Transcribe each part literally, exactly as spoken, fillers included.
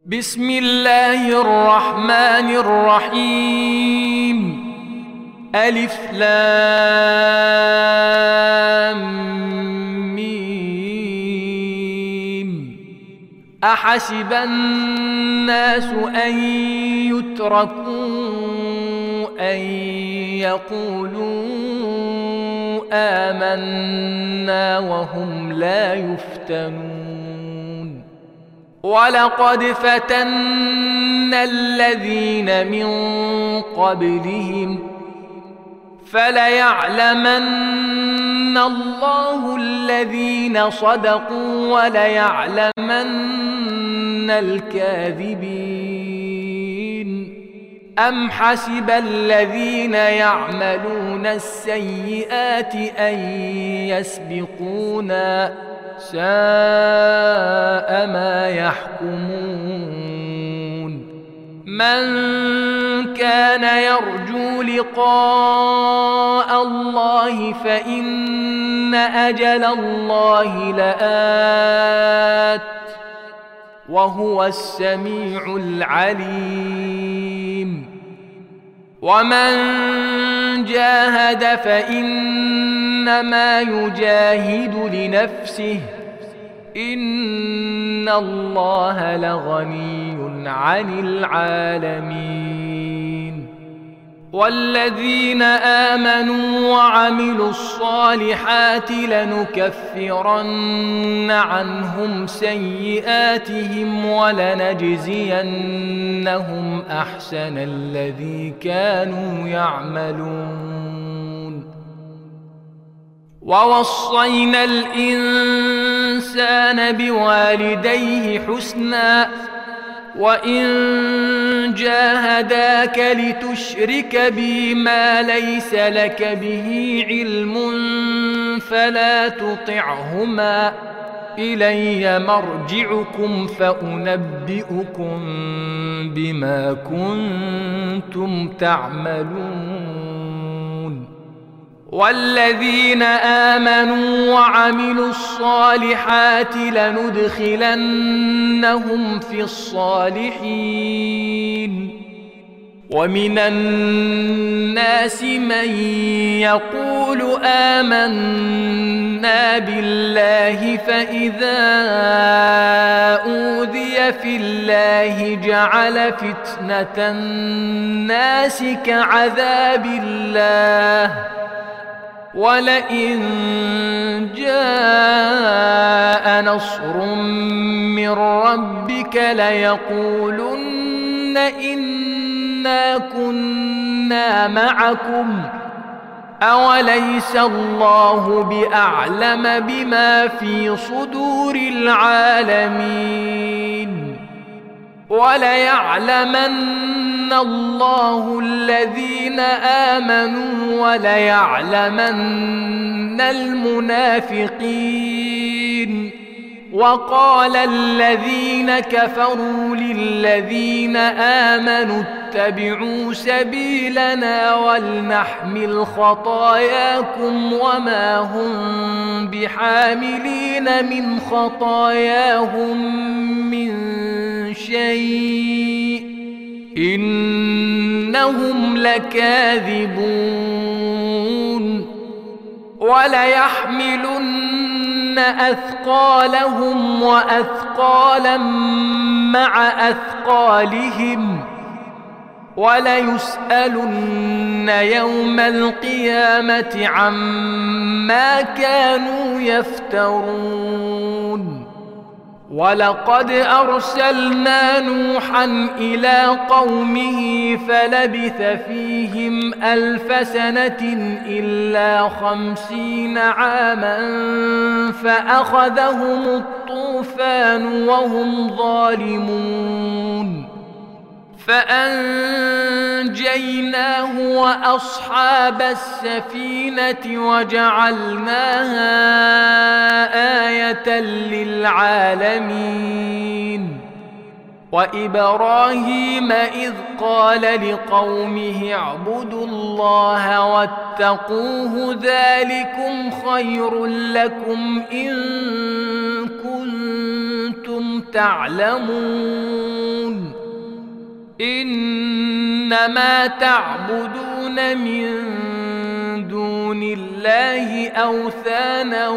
بسم الله الرحمن الرحيم. ألف لام ميم. أحسب الناس أن يتركوا أن يقولوا آمنا وهم لا يفتنون. ولقد فتنا الذين من قبلهم فليعلمن الله الذين صدقوا وليعلمن الكاذبين. أم حسب الذين يعملون السيئات أن يسبقونا ساء ما يحكمون. من كان يرجو لقاء الله فإن أجل الله لآت وهو السميع العليم. ومن جاهد فإنما يجاهد لنفسه إن الله لغني عن العالمين. والذين آمنوا وعملوا الصالحات لنكفرن عنهم سيئاتهم ولنجزينهم أحسن الذي كانوا يعملون. ووصينا الإنسان بوالديه حسنا وإن جاهداك لتشرك بي ما ليس لك به علم فلا تطعهما إلي مرجعكم فأنبئكم بما كنتم تعملون. والذين آمنوا وعملوا الصالحات لندخلنهم في الصالحين. ومن الناس من يقول آمنا بالله فإذا أوذي في الله جعل فتنة الناس كعذاب الله ولئن جاء نصر من ربك ليقولن إنا كنا معكم أوليس الله بأعلم بما في صدور العالمين. وليعلمن الله الذين آمنوا وليعلمن المنافقين. وقال الذين كفروا للذين آمنوا اتبعوا سبيلنا ولنحمل خطاياكم وما هم بحاملين من خطاياهم من شيء إنهم لكاذبون. وليحملن أثقالهم وأثقالا مع أثقالهم وليسألن يوم القيامة عما كانوا يفترون. ولقد أرسلنا نوحا إلى قومه فلبث فيهم ألف سنة إلا خمسين عاما فأخذهم الطوفان وهم ظالمون فأنجيناه وأصحاب السفينة وجعلناها آية للعالمين. وإبراهيم إذ قال لقومه اعبدوا الله واتقوه ذلكم خير لكم إن كنتم تعلمون. إنما تعبدون من دون الله أوثانا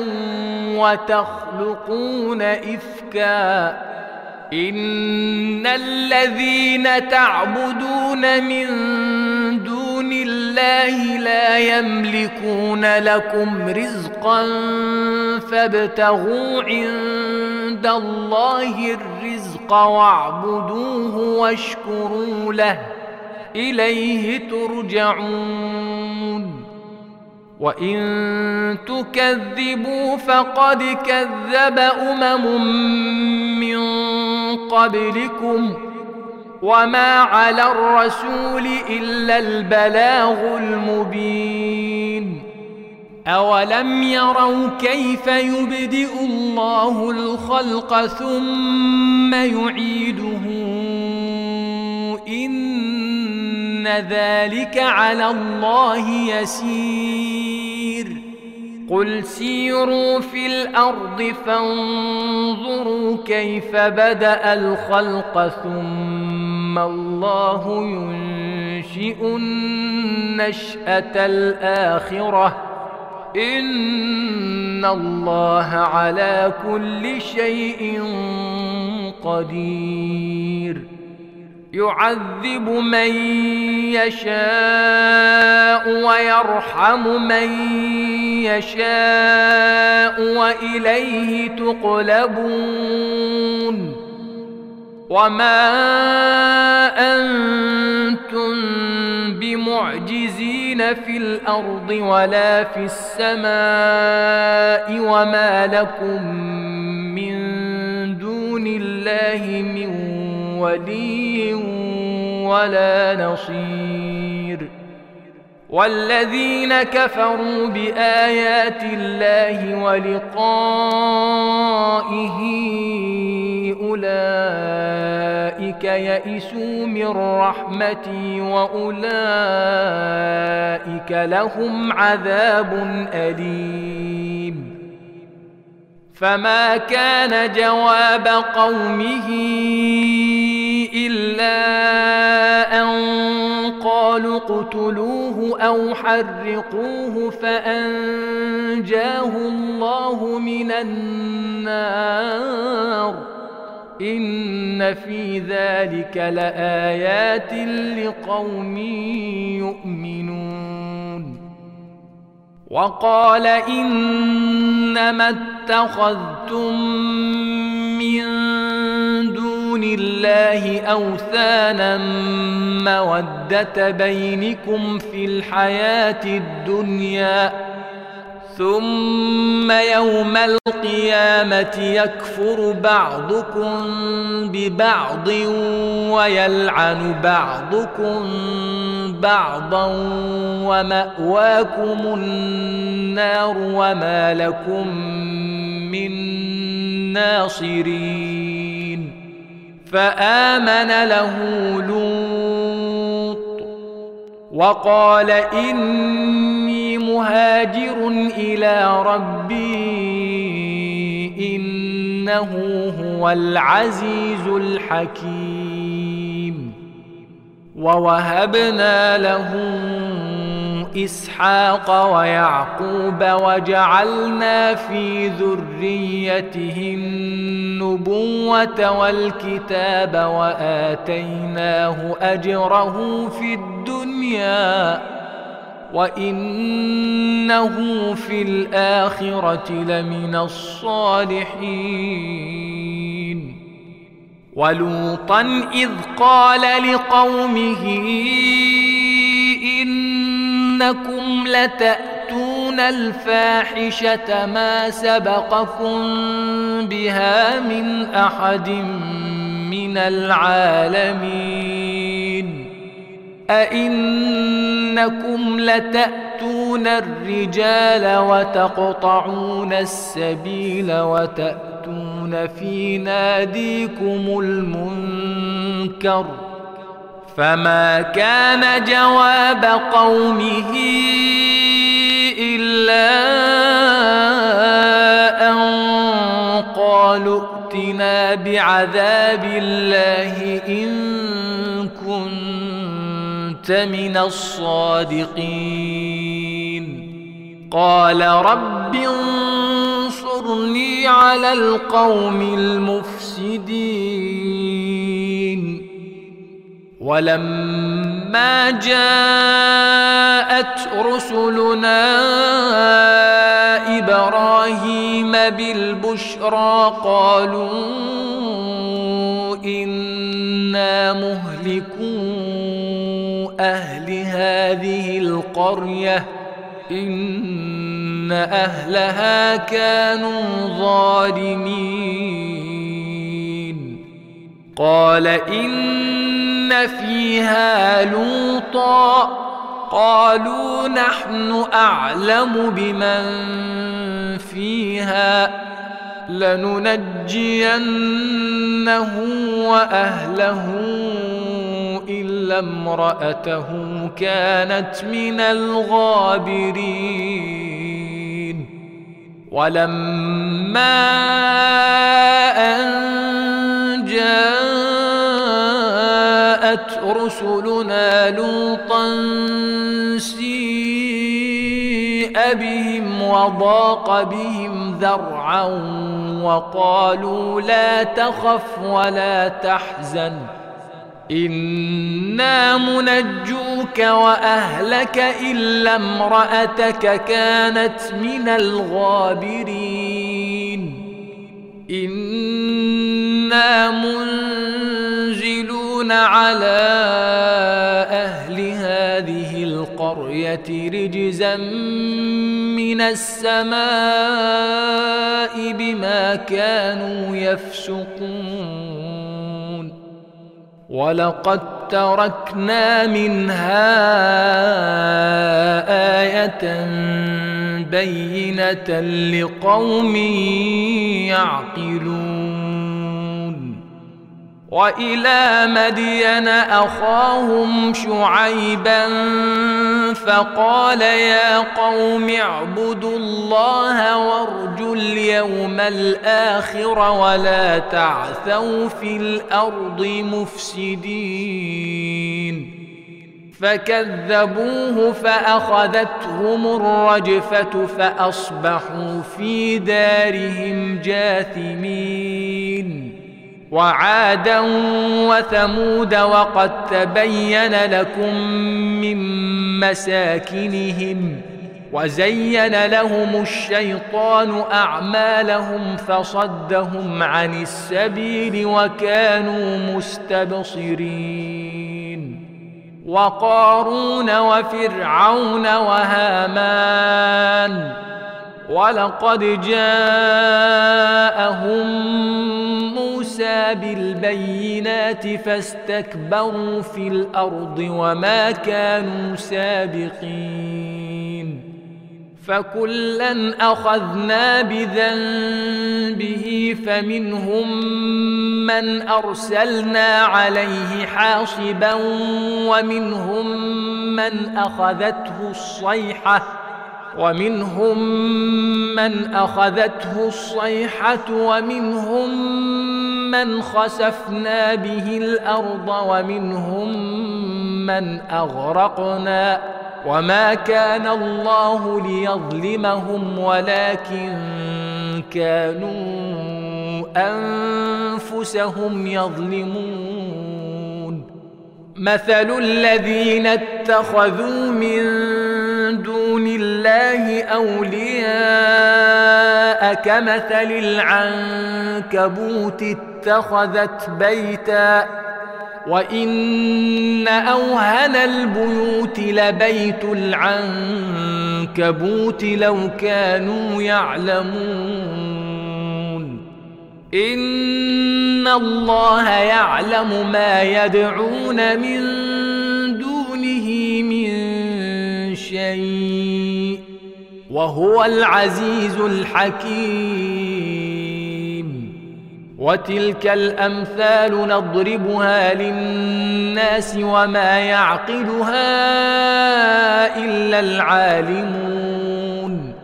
وتخلقون إفكا إن الذين تعبدون من دون الله لا يملكون لكم رزقا فابتغوا عند الله الرزق واعبدوه واشكروا له إليه ترجعون وإن تكذبوا فقد كذب أمم من قبلكم وما على الرسول إلا البلاغ المبين أولم يروا كيف يبدئ الله الخلق ثم يعيده إن ذلك على الله يسير قل سيروا في الأرض فانظروا كيف بدأ الخلق ثم الله ينشئ النشأة الآخرة إن الله على كل شيء قدير يعذب من يشاء ويرحم من يشاء وإليه تقلبون وما أنتم بمعجزين في الأرض ولا في السماء وما لكم من دون الله من ولي ولا نصير والذين كفروا بآيات الله ولقائه أولئك يئسوا من رحمتي وأولئك لهم عذاب أليم فما كان جواب قومه إلا أن قالوا اقتلوه أو حرقوه فأنجاه الله من النار إن في ذلك لآيات لقوم يؤمنون وقال إنما اتخذتم من دون الله أوثانا مودة بينكم في الحياة الدنيا ثم يوم القيامة يكفر بعضكم ببعض ويلعن بعضكم بعضا ومأواكم النار وما لكم من ناصرين فآمن له لوط وقال إني مهاجر إلى ربي إنه هو العزيز الحكيم ووهبنا له إسحاق ويعقوب وجعلنا في ذريته النبوة والكتاب وآتيناه أجره في الدنيا وإنه في الآخرة لمن الصالحين ولوطا إذ قال لقومه إنكم لتأتون الفاحشة ما سبقكم بها من أحد من العالمين أئنكم لتأتون الرجال وتقطعون السبيل وتأتون في ناديكم المنكر فما كان جواب قومه إلا أن قالوا ائتنا بعذاب الله إن كنت من الصادقين. قال رب انصرني على القوم المفسدين. ولما جاءت رسلنا إبراهيم بالبشرى قالوا إنا مهلكو أهل هذه القرية إن أهلها كانوا ظالمين. قال إن فيها لوطا قالوا نحن أعلم بمن فيها لننجينه وأهله إلا امرأته كانت من الغابرين. ولما أن جاءت رسلنا لوطا سيء بهم وضاق بهم ذرعا وقالوا لا تخف ولا تحزن إنا منجوك وأهلك إلا امرأتك كانت من الغابرين. إنا منزلون على أهل هذه القرية رجزا من السماء بما كانوا يفسقون. ولقد تركنا منها آية بينة لقوم يعقلون. وإلى مدين أخاهم شعيبا فقال يا قوم اعبدوا الله وارجوا اليوم الآخر ولا تعثوا في الأرض مفسدين. فكذبوه فأخذتهم الرجفة فأصبحوا في دارهم جاثمين. وعادا وثمود وقد تبين لكم من مساكنهم وزين لهم الشيطان أعمالهم فصدهم عن السبيل وكانوا مستبصرين. وقارون وفرعون وهامان ولقد جاءهم موسى بالبينات فاستكبروا في الأرض وما كانوا سابقين. فكلا أخذنا بذنبه فمنهم من أرسلنا عليه حاصبا ومنهم من أخذته الصيحة ومنهم من أخذته الصيحة ومنهم من خسفنا به الأرض ومنهم من أغرقنا وما كان الله ليظلمهم ولكن كانوا أنفسهم يظلمون. مثل الذين اتخذوا من دون الله أولياء كمثل العنكبوت اتخذت بيتا وإن أوهن البيوت لبيت العنكبوت لو كانوا يعلمون. إن الله يعلم ما يدعون من دونه من شيء وهو العزيز الحكيم. وتلك الأمثال نضربها للناس وما يعقلها إلا العالمون.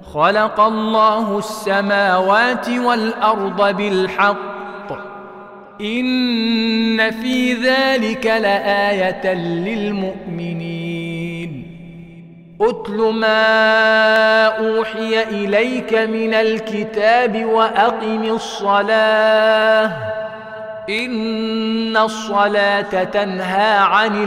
خلق الله السماوات والأرض بالحق إن في ذلك لآية للمؤمنين. أتل ما أوحي إليك من الكتاب وأقم الصلاة إن الصلاة تنهى عن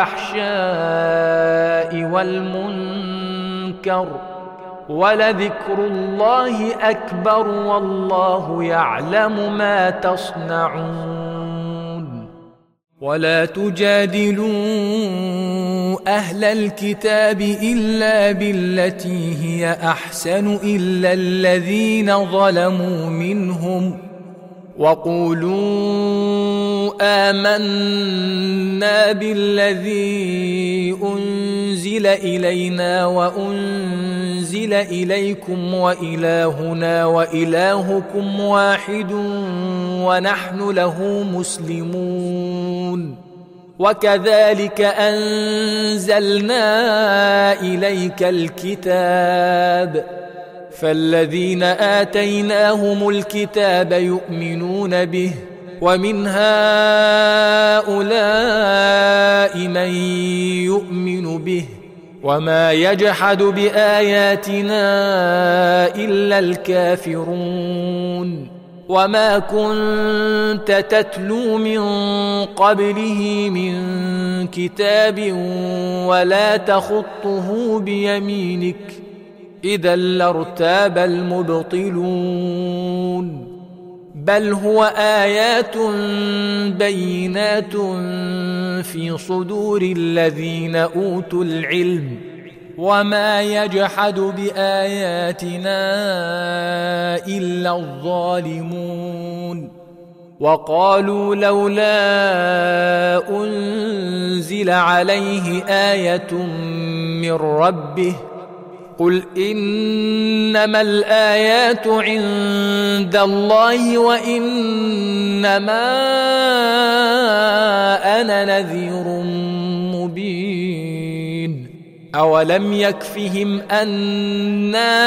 الفحشاء والمنكر ولذكر الله أكبر والله يعلم ما تصنعون. ولا تجادلوا أهل الكتاب إلا بالتي هي أحسن إلا الذين ظلموا منهم وقولوا آمنا بالذي أنزل إلينا وأنزل إليكم وإلهنا وإلهكم واحد ونحن له مسلمون. وكذلك أنزلنا إليك الكتاب فالذين آتيناهم الكتاب يؤمنون به ومن هؤلاء من يؤمن به وما يجحد بآياتنا إلا الكافرون. وما كنت تتلو من قبله من كتاب ولا تخطه بيمينك إذا لارتاب المبطلون. بل هو آيات بينات في صدور الذين أوتوا العلم وما يجحد بآياتنا إلا الظالمون. وقالوا لولا أنزل عليه آية من ربه قل إنما الآيات عند الله وإنما أنا نذير مبين. أولم يكفهم أنا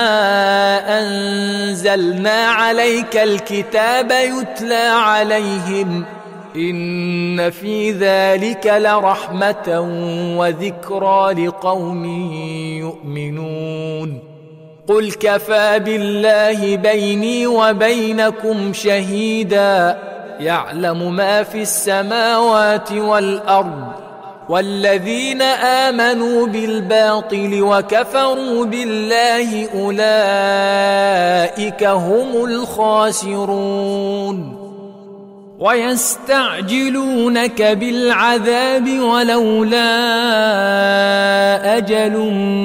أنزلنا عليك الكتاب يتلى عليهم إن في ذلك لرحمة وذكرى لقوم يؤمنون. قل كفى بالله بيني وبينكم شهيدا يعلم ما في السماوات والأرض والذين آمنوا بالباطل وكفروا بالله أولئك هم الخاسرون. ويستعجلونك بالعذاب ولولا أجل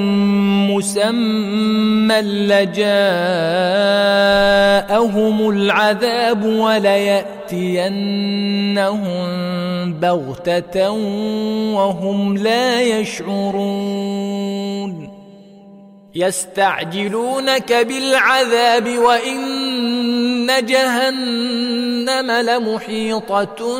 مسمى لجاءهم العذاب وليأتينهم بغتة وهم لا يشعرون. يستعجلونك بالعذاب وإن جهنم لمحيطة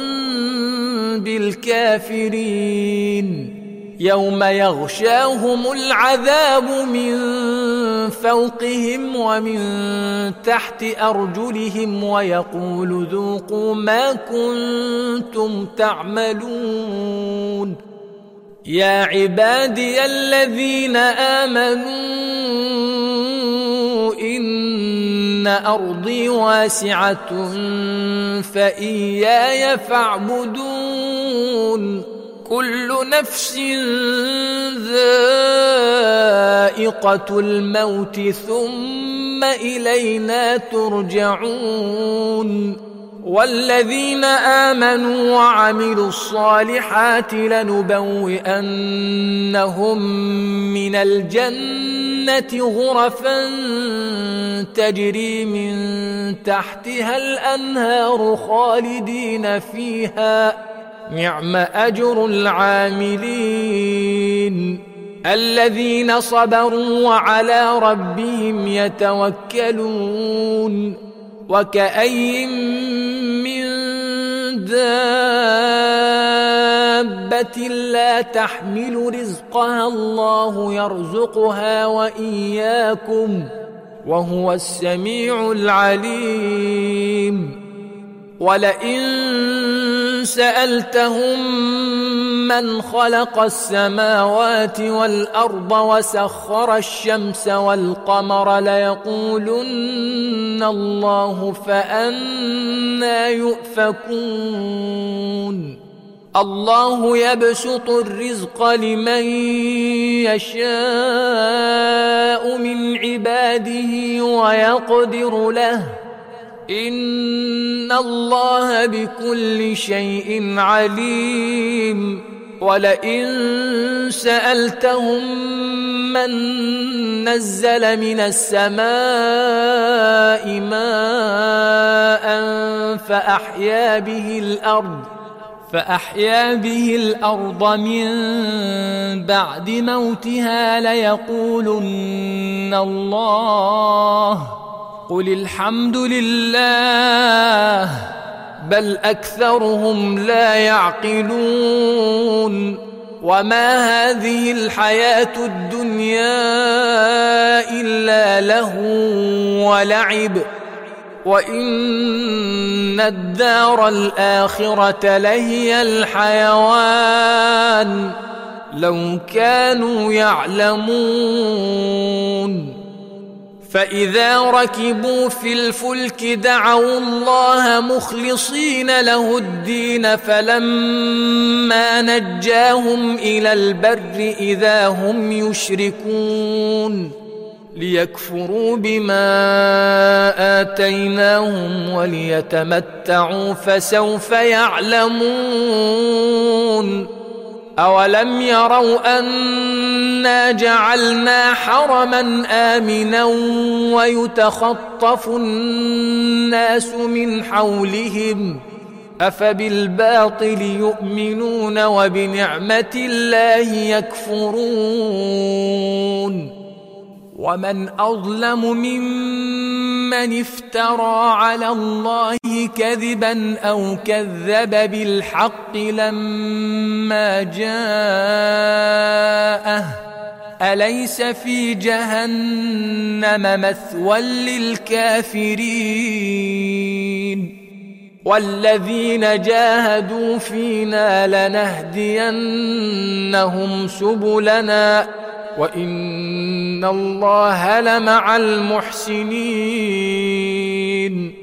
بالكافرين يوم يغشاهم العذاب من فوقهم ومن تحت أرجلهم ويقول ذوقوا ما كنتم تعملون. يا عبادي الذين آمنوا إن أرضي واسعة فإياي فاعبدون. كل نفس ذائقة الموت ثم إلينا ترجعون. والذين آمنوا وعملوا الصالحات لنبوئنهم من الجنة غرفا تجري من تحتها الأنهار خالدين فيها نعم أجر العاملين. الذين صبروا وعلى ربهم يتوكلون. وكأي من دابة لا تحمل رزقها الله يرزقها وإياكم وهو السميع العليم. ولئن سألتهم من خلق السماوات والأرض وسخر الشمس والقمر ليقولن الله فأنى يؤفكون الله يبسط الرزق لمن يشاء من عباده ويقدر له إن الله بكل شيء عليم ولئن سألتهم من نزل من السماء ماء فأحيا به الأرض فأحيا به الأرض من بعد موتها ليقولن الله قل الحمد لله بل أكثرهم لا يعقلون وما هذه الحياة الدنيا إلا لهو ولعب وإن الدار الآخرة لهي الحيوان لو كانوا يعلمون فإذا ركبوا في الفلك دعوا الله مخلصين له الدين فلما نجاهم إلى البر إذا هم يشركون ليكفروا بما آتيناهم وليتمتعوا فسوف يعلمون أولم يروا أنا جعلنا حرما آمنا ويتخطف الناس من حولهم أفبالباطل يؤمنون وبنعمة الله يكفرون ومن أظلم ممن افترى على الله كذبا أو كذب بالحق لما جاءه أليس في جهنم مثوى للكافرين والذين جاهدوا فينا لنهدينهم سبلنا وإن الله لمع المحسنين